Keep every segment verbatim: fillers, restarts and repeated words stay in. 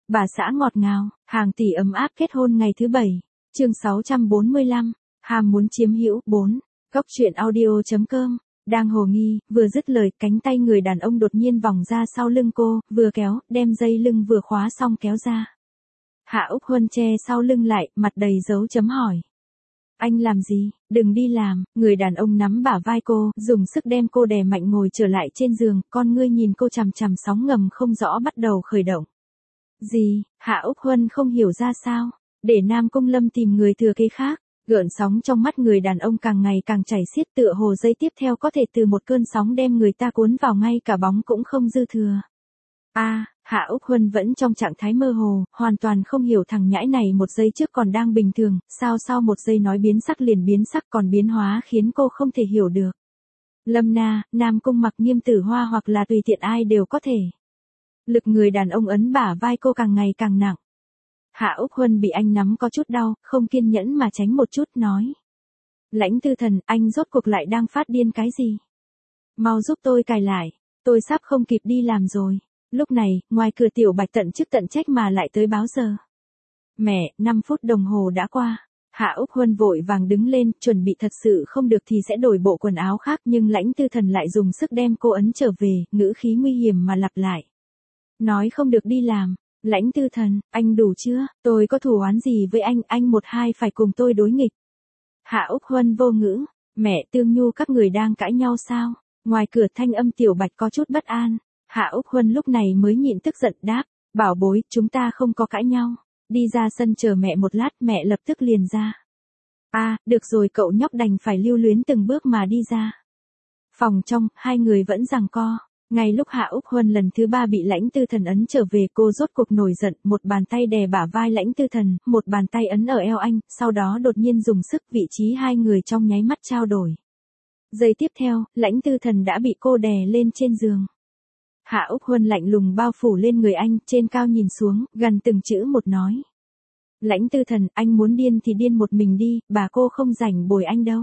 Bà xã ngọt ngào, hàng tỷ ấm áp kết hôn ngày thứ bảy. Chương sáu trăm bốn mươi lăm, ham muốn chiếm hữu. bốn. Góc truyện audio chấm com. Đang hồ nghi, vừa dứt lời, cánh tay người đàn ông đột nhiên vòng ra sau lưng cô, vừa kéo, đem dây lưng vừa khóa xong kéo ra. Hạ Úc Huân che sau lưng lại, mặt đầy dấu chấm hỏi. Anh làm gì? Đừng đi làm. Người đàn ông nắm bả vai cô, dùng sức đem cô đè mạnh ngồi trở lại trên giường, con ngươi nhìn cô chằm chằm, sóng ngầm không rõ bắt đầu khởi động. Gì? Hạ Úc Huân không hiểu ra sao. Để Nam Cung Lâm tìm người thừa kế khác. Gợn sóng trong mắt người đàn ông càng ngày càng chảy xiết, tựa hồ giây tiếp theo có thể từ một cơn sóng đem người ta cuốn vào, ngay cả bóng cũng không dư thừa. A, à, Hạ Úc Huân vẫn trong trạng thái mơ hồ, hoàn toàn không hiểu thằng nhãi này một giây trước còn đang bình thường, sao sau một giây nói biến sắc liền biến sắc, còn biến hóa khiến cô không thể hiểu được. Lâm Na, Nam Cung Mặc, Nghiêm Tử Hoa hoặc là tùy tiện ai đều có thể. Lực người đàn ông ấn bả vai cô càng ngày càng nặng. Hạ Úc Huân bị anh nắm có chút đau, không kiên nhẫn mà tránh một chút, nói. Lãnh Tư Thần, anh rốt cuộc lại đang phát điên cái gì? Mau giúp tôi cài lại, tôi sắp không kịp đi làm rồi. Lúc này, ngoài cửa Tiểu Bạch tận chức tận trách mà lại tới báo giờ. Mẹ, năm phút đồng hồ đã qua. Hạ Úc Huân vội vàng đứng lên, chuẩn bị thật sự không được thì sẽ đổi bộ quần áo khác, nhưng Lãnh Tư Thần lại dùng sức đem cô ấn trở về, ngữ khí nguy hiểm mà lặp lại. Nói không được đi làm. Lãnh Tư Thần, anh đủ chưa? Tôi có thù oán gì với anh, anh một hai phải cùng tôi đối nghịch. Hạ Úc Huân vô ngữ. Mẹ, Tương Nhu các người đang cãi nhau sao? Ngoài cửa thanh âm Tiểu Bạch có chút bất an. Hạ Úc Huân lúc này mới nhịn tức giận đáp, bảo bối, chúng ta không có cãi nhau. Đi ra sân chờ mẹ một lát, mẹ lập tức liền ra. A, à, được rồi, cậu nhóc đành phải lưu luyến từng bước mà đi ra. Phòng trong, hai người vẫn giằng co. Ngay lúc Hạ Úc Huân lần thứ ba bị Lãnh Tư Thần ấn trở về, cô rốt cuộc nổi giận, một bàn tay đè bả vai Lãnh Tư Thần, một bàn tay ấn ở eo anh, sau đó đột nhiên dùng sức, vị trí hai người trong nháy mắt trao đổi. Giây tiếp theo, Lãnh Tư Thần đã bị cô đè lên trên giường. Hạ Úc Huân lạnh lùng bao phủ lên người anh, trên cao nhìn xuống, gần từng chữ một nói. Lãnh Tư Thần, anh muốn điên thì điên một mình đi, bà cô không rảnh bồi anh đâu.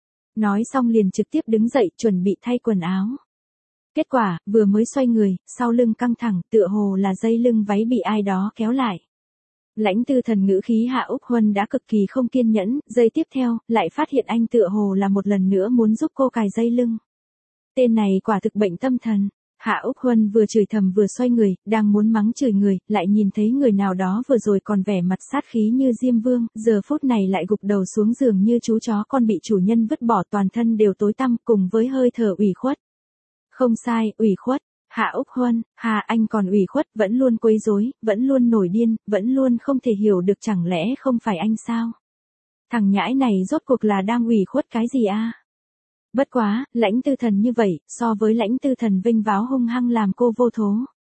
Nói xong liền trực tiếp đứng dậy, chuẩn bị thay quần áo. Kết quả, vừa mới xoay người, sau lưng căng thẳng, tựa hồ là dây lưng váy bị ai đó kéo lại. Lãnh Tư Thần ngữ khí Hạ Úc Huân đã cực kỳ không kiên nhẫn, giây tiếp theo, lại phát hiện anh tựa hồ là một lần nữa muốn giúp cô cài dây lưng. Tên này quả thực bệnh tâm thần. Hạ Úc Huân vừa chửi thầm vừa xoay người, đang muốn mắng chửi người, lại nhìn thấy người nào đó vừa rồi còn vẻ mặt sát khí như Diêm Vương, giờ phút này lại gục đầu xuống giường như chú chó con bị chủ nhân vứt bỏ, toàn thân đều tối tăm, cùng với hơi thở ủy khuất. Không sai, ủy khuất. Hạ Úc Huân, hà anh còn ủy khuất, vẫn luôn quấy rối, vẫn luôn nổi điên, vẫn luôn không thể hiểu được, chẳng lẽ không phải anh sao? Thằng nhãi này rốt cuộc là đang ủy khuất cái gì a? À? Bất quá, Lãnh Tư Thần như vậy, so với Lãnh Tư Thần vinh váo hung hăng làm cô vô thố.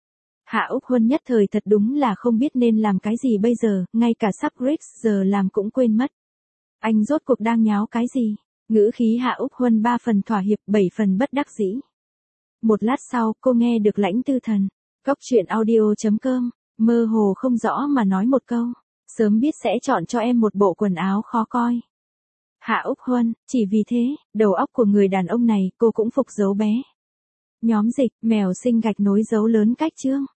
Hạ Úc Huân nhất thời thật đúng là không biết nên làm cái gì bây giờ, ngay cả sắp Rix giờ làm cũng quên mất. Anh rốt cuộc đang nháo cái gì? Ngữ khí Hạ Úc Huân ba phần thỏa hiệp, bảy phần bất đắc dĩ. Một lát sau, cô nghe được Lãnh Tư Thần. Góc truyện audio chấm com, mơ hồ không rõ mà nói một câu. Sớm biết sẽ chọn cho em một bộ quần áo khó coi. Hạ Úc Huân, chỉ vì thế, đầu óc của người đàn ông này, cô cũng phục dấu bé. Nhóm dịch, mèo sinh gạch nối dấu lớn cách chương.